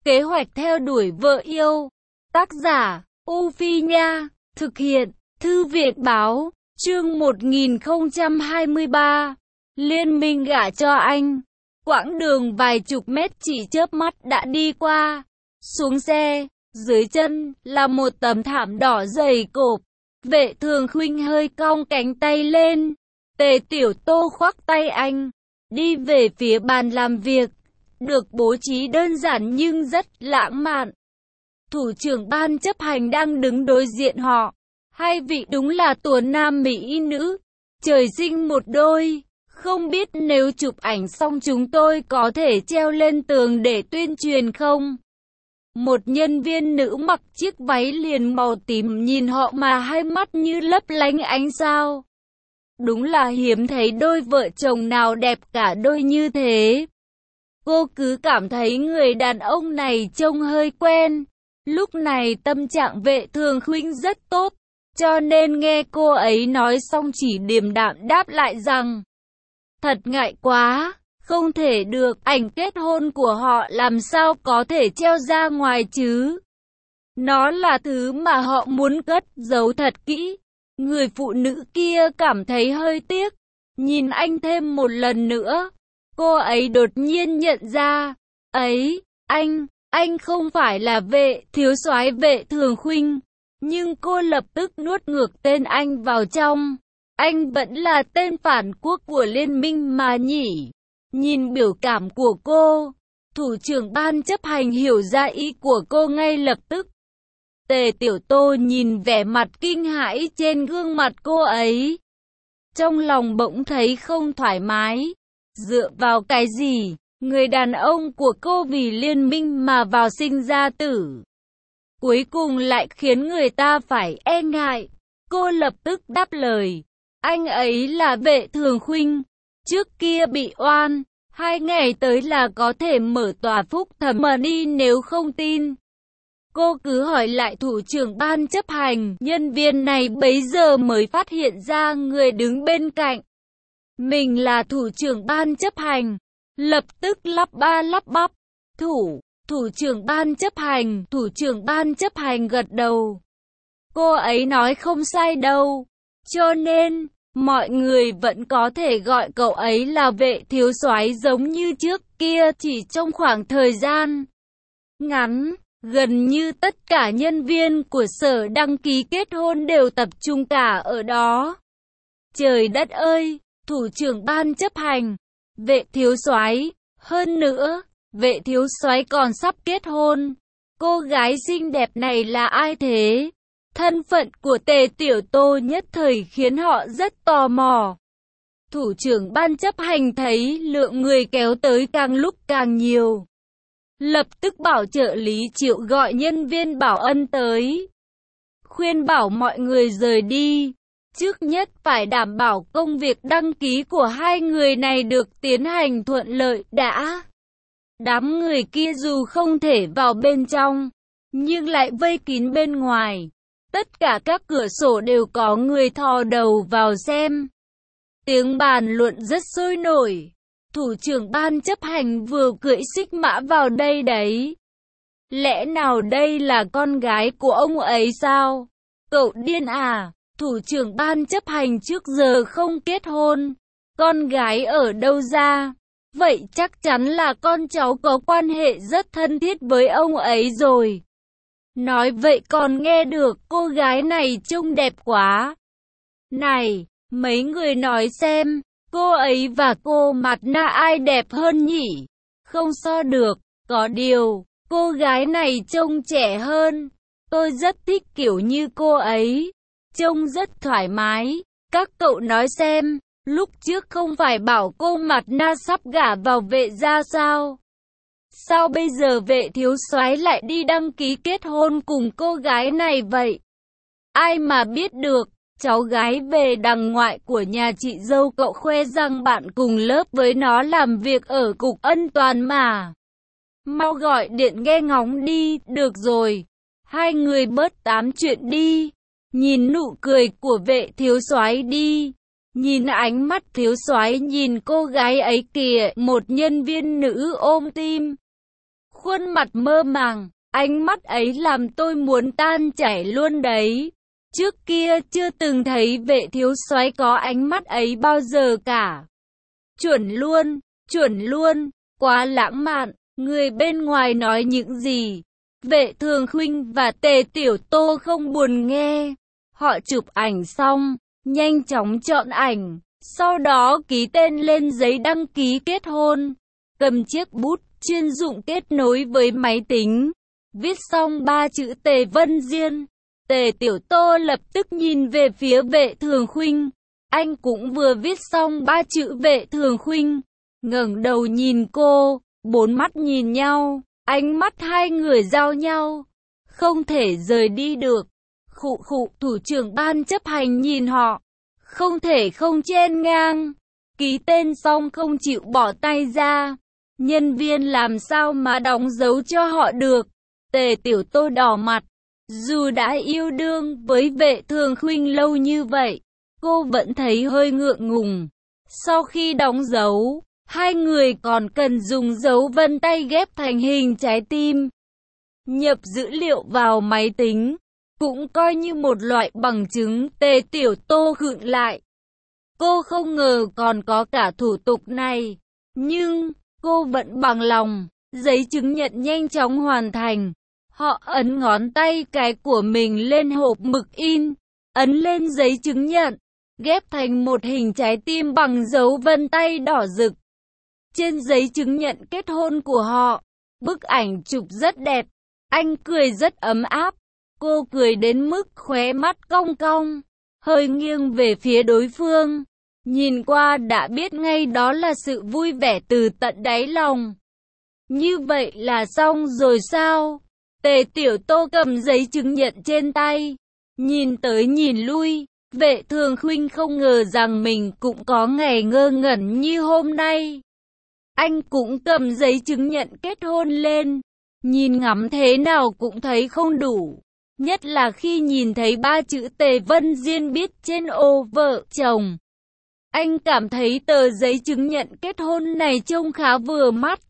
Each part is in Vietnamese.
Kế hoạch theo đuổi vợ yêu. Tác giả, U Phi Nha. Thực hiện, Thư viện Báo. Chương 1023. Liên minh gả cho anh. Quãng đường vài chục mét chỉ chớp mắt đã đi qua. Xuống xe, dưới chân là một tấm thảm đỏ dày cộp. Vệ Thường Khuynh hơi cong cánh tay lên. Tề Tiểu Tô khoác tay anh, đi về phía bàn làm việc, được bố trí đơn giản nhưng rất lãng mạn. Thủ trưởng ban chấp hành đang đứng đối diện họ. Hai vị đúng là tuần nam mỹ nữ, trời sinh một đôi. Không biết nếu chụp ảnh xong chúng tôi có thể treo lên tường để tuyên truyền không? Một nhân viên nữ mặc chiếc váy liền màu tím nhìn họ mà hai mắt như lấp lánh ánh sao. Đúng là hiếm thấy đôi vợ chồng nào đẹp cả đôi như thế. Cô cứ cảm thấy người đàn ông này trông hơi quen. Lúc này tâm trạng Vệ Thường Khuynh rất tốt, cho nên nghe cô ấy nói xong chỉ điềm đạm đáp lại rằng thật ngại quá, không thể được, ảnh kết hôn của họ làm sao có thể treo ra ngoài chứ. Nó là thứ mà họ muốn cất giấu thật kỹ. Người phụ nữ kia cảm thấy hơi tiếc, nhìn anh thêm một lần nữa. Cô ấy đột nhiên nhận ra, ấy, anh không phải là Vệ thiếu soái Vệ Thường Khuynh. Nhưng cô lập tức nuốt ngược tên anh vào trong. Anh vẫn là tên phản quốc của liên minh mà nhỉ? Nhìn biểu cảm của cô, thủ trưởng ban chấp hành hiểu ra ý của cô ngay lập tức. Tề Tiểu Tô nhìn vẻ mặt kinh hãi trên gương mặt cô ấy. Trong lòng bỗng thấy không thoải mái. Dựa vào cái gì, người đàn ông của cô vì liên minh mà vào sinh ra tử. Cuối cùng lại khiến người ta phải e ngại. Cô lập tức đáp lời. Anh ấy là Vệ Thường Khuynh. Trước kia bị oan, 2 ngày tới là có thể mở tòa phúc thẩm mà đi nếu không tin. Cô cứ hỏi lại thủ trưởng ban chấp hành. Nhân viên này bấy giờ mới phát hiện ra người đứng bên cạnh mình là thủ trưởng ban chấp hành. Lập tức lắp ba lắp bắp. Thủ trưởng ban chấp hành gật đầu. Cô ấy nói không sai đâu. Cho nên, mọi người vẫn có thể gọi cậu ấy là Vệ thiếu soái giống như trước kia. Chỉ trong khoảng thời gian ngắn, gần như tất cả nhân viên của sở đăng ký kết hôn đều tập trung cả ở đó. Trời đất ơi, thủ trưởng ban chấp hành, Vệ thiếu soái, hơn nữa, Vệ thiếu soái còn sắp kết hôn. Cô gái xinh đẹp này là ai thế? Thân phận của Tề Tiểu Tô nhất thời khiến họ rất tò mò. Thủ trưởng ban chấp hành thấy lượng người kéo tới càng lúc càng nhiều. Lập tức bảo trợ lý Triệu gọi nhân viên bảo ân tới. Khuyên bảo mọi người rời đi. Trước nhất phải đảm bảo công việc đăng ký của hai người này được tiến hành thuận lợi đã. Đám người kia dù không thể vào bên trong, nhưng lại vây kín bên ngoài. Tất cả các cửa sổ đều có người thò đầu vào xem. Tiếng bàn luận rất sôi nổi. Thủ trưởng ban chấp hành vừa cưỡi xích mã vào đây đấy. Lẽ nào đây là con gái của ông ấy sao? Cậu điên à? Thủ trưởng ban chấp hành trước giờ không kết hôn. Con gái ở đâu ra? Vậy chắc chắn là con cháu có quan hệ rất thân thiết với ông ấy rồi. Nói vậy còn nghe được, cô gái này trông đẹp quá. Này, mấy người nói xem, cô ấy và cô mặt nạ ai đẹp hơn nhỉ? Không so được, có điều, cô gái này trông trẻ hơn. Tôi rất thích kiểu như cô ấy, trông rất thoải mái. Các cậu nói xem, lúc trước không phải bảo cô mặt nạ sắp gả vào Vệ gia sao? Sao bây giờ Vệ thiếu soái lại đi đăng ký kết hôn cùng cô gái này vậy? Ai mà biết được, cháu gái về đằng ngoại của nhà chị dâu cậu khoe rằng bạn cùng lớp với nó làm việc ở cục Ân Toàn mà. Mau gọi điện nghe ngóng đi, được rồi. Hai người bớt tám chuyện đi. Nhìn nụ cười của Vệ thiếu soái đi. Nhìn ánh mắt thiếu soái nhìn cô gái ấy kìa, một nhân viên nữ ôm tim. khuôn mặt mơ màng, ánh mắt ấy làm tôi muốn tan chảy luôn đấy. Trước kia chưa từng thấy Vệ thiếu soái có ánh mắt ấy bao giờ cả. Chuẩn luôn, quá lãng mạn, người bên ngoài nói những gì. Vệ Thường Khuynh và Tề Tiểu Tô không buồn nghe. Họ chụp ảnh xong, nhanh chóng chọn ảnh, sau đó ký tên lên giấy đăng ký kết hôn. Cầm chiếc bút chuyên dụng kết nối với máy tính, viết xong 3 chữ Tề Vân Diên. Tề Tiểu Tô lập tức nhìn về phía Vệ Thường Khuynh. Anh cũng vừa viết xong 3 chữ Vệ Thường Khuynh, ngẩng đầu nhìn cô, bốn mắt nhìn nhau, ánh mắt hai người giao nhau, không thể rời đi được. Thủ trưởng ban chấp hành nhìn họ, không thể không chen ngang, ký tên xong không chịu bỏ tay ra. Nhân viên làm sao mà đóng dấu cho họ được. Tề Tiểu Tô đỏ mặt, dù đã yêu đương với Vệ Thường Khuynh lâu như vậy, cô vẫn thấy hơi ngượng ngùng. Sau khi đóng dấu, hai người còn cần dùng dấu vân tay ghép thành hình trái tim, nhập dữ liệu vào máy tính, cũng coi như một loại bằng chứng. Tề Tiểu Tô khựng lại. Cô không ngờ còn có cả thủ tục này, nhưng cô vẫn bằng lòng. Giấy chứng nhận nhanh chóng hoàn thành. Họ ấn ngón tay cái của mình lên hộp mực in, ấn lên giấy chứng nhận, ghép thành một hình trái tim bằng dấu vân tay đỏ rực. Trên giấy chứng nhận kết hôn của họ, bức ảnh chụp rất đẹp. Anh cười rất ấm áp. Cô cười đến mức khóe mắt cong cong, hơi nghiêng về phía đối phương. Nhìn qua đã biết ngay đó là sự vui vẻ từ tận đáy lòng. Như vậy là xong rồi sao? Tề Tiểu Tô cầm giấy chứng nhận trên tay, nhìn tới nhìn lui. Vệ Thường Khuynh không ngờ rằng mình cũng có ngày ngơ ngẩn như hôm nay. Anh cũng cầm giấy chứng nhận kết hôn lên, nhìn ngắm thế nào cũng thấy không đủ. Nhất là khi nhìn thấy 3 chữ Tề Vân Diên viết trên ô vợ chồng. Anh cảm thấy tờ giấy chứng nhận kết hôn này trông khá vừa mắt.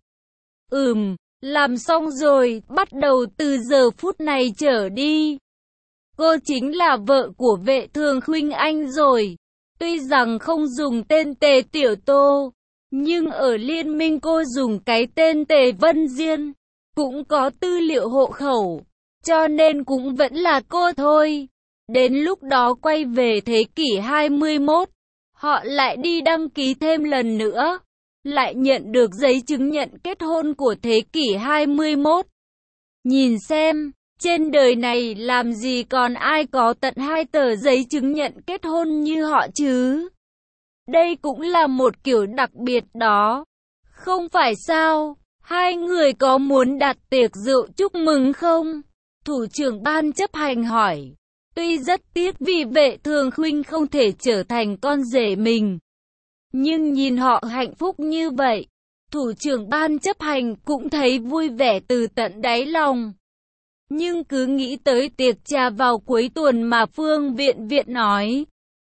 Làm xong rồi, bắt đầu từ giờ phút này trở đi. Cô chính là vợ của Vệ Thường Khuynh anh rồi. Tuy rằng không dùng tên Tề Tiểu Tô, nhưng ở liên minh cô dùng cái tên Tề Vân Diên. Cũng có tư liệu hộ khẩu, cho nên cũng vẫn là cô thôi. Đến lúc đó quay về thế kỷ 21, họ lại đi đăng ký thêm lần nữa, lại nhận được giấy chứng nhận kết hôn của thế kỷ 21. Nhìn xem, trên đời này làm gì còn ai có tận 2 tờ giấy chứng nhận kết hôn như họ chứ. Đây cũng là một kiểu đặc biệt đó, không phải sao? Hai người có muốn đặt tiệc rượu chúc mừng không? Thủ trưởng ban chấp hành hỏi. Tuy rất tiếc vì Vệ Thường Khuynh không thể trở thành con rể mình, nhưng nhìn họ hạnh phúc như vậy, thủ trưởng ban chấp hành cũng thấy vui vẻ từ tận đáy lòng. Nhưng cứ nghĩ tới tiệc trà vào cuối tuần mà Phương Viện nói,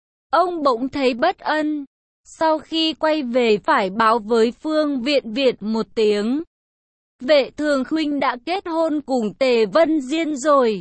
ông bỗng thấy bất ân. Sau khi quay về phải báo với Phương Viện một tiếng. Vệ Thường Khuynh đã kết hôn cùng Tề Vân Diên rồi.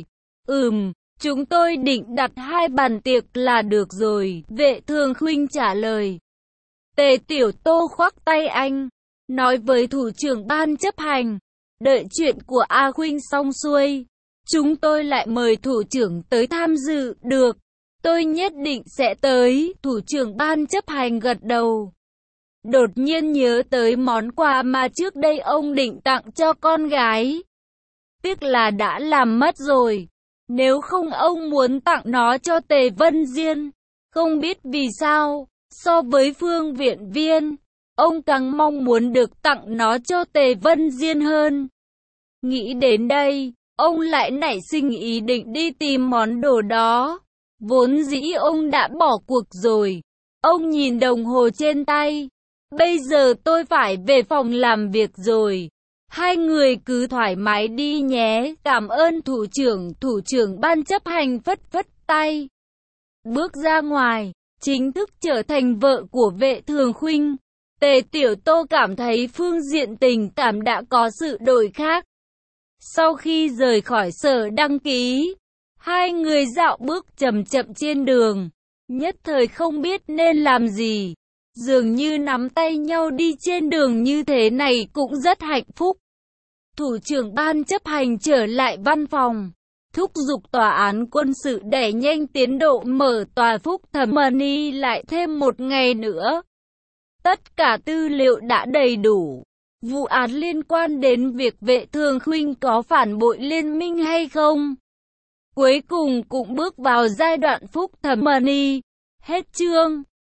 Chúng tôi định đặt 2 bàn tiệc là được rồi, Vệ Thường Khuynh trả lời. Tề Tiểu Tô khoác tay anh, nói với thủ trưởng ban chấp hành, đợi chuyện của A Khuynh xong xuôi, chúng tôi lại mời thủ trưởng tới tham dự. Được, tôi nhất định sẽ tới. Thủ trưởng ban chấp hành gật đầu. Đột nhiên nhớ tới món quà mà trước đây ông định tặng cho con gái. Tiếc là đã làm mất rồi. Nếu không ông muốn tặng nó cho Tề Vân Diên. Không biết vì sao, so với Phương Viện Viên, ông càng mong muốn được tặng nó cho Tề Vân Diên hơn. Nghĩ đến đây, ông lại nảy sinh ý định đi tìm món đồ đó. Vốn dĩ ông đã bỏ cuộc rồi. Ông nhìn đồng hồ trên tay. Bây giờ tôi phải về phòng làm việc rồi. Hai người cứ thoải mái đi nhé. Cảm ơn thủ trưởng ban chấp hành phất phất tay. Bước ra ngoài, chính thức trở thành vợ của Vệ Thường Khuynh. Tề Tiểu Tô cảm thấy phương diện tình cảm đã có sự đổi khác. Sau khi rời khỏi sở đăng ký, hai người dạo bước chậm chậm trên đường, nhất thời không biết nên làm gì. Dường như nắm tay nhau đi trên đường như thế này cũng rất hạnh phúc. Thủ trưởng ban chấp hành trở lại văn phòng, thúc giục tòa án quân sự đẩy nhanh tiến độ mở tòa phúc thẩm Money lại thêm một ngày nữa. Tất cả tư liệu đã đầy đủ. Vụ án liên quan đến việc Vệ Thường Khuynh có phản bội liên minh hay không, cuối cùng cũng bước vào giai đoạn phúc thẩm Money. Hết chương.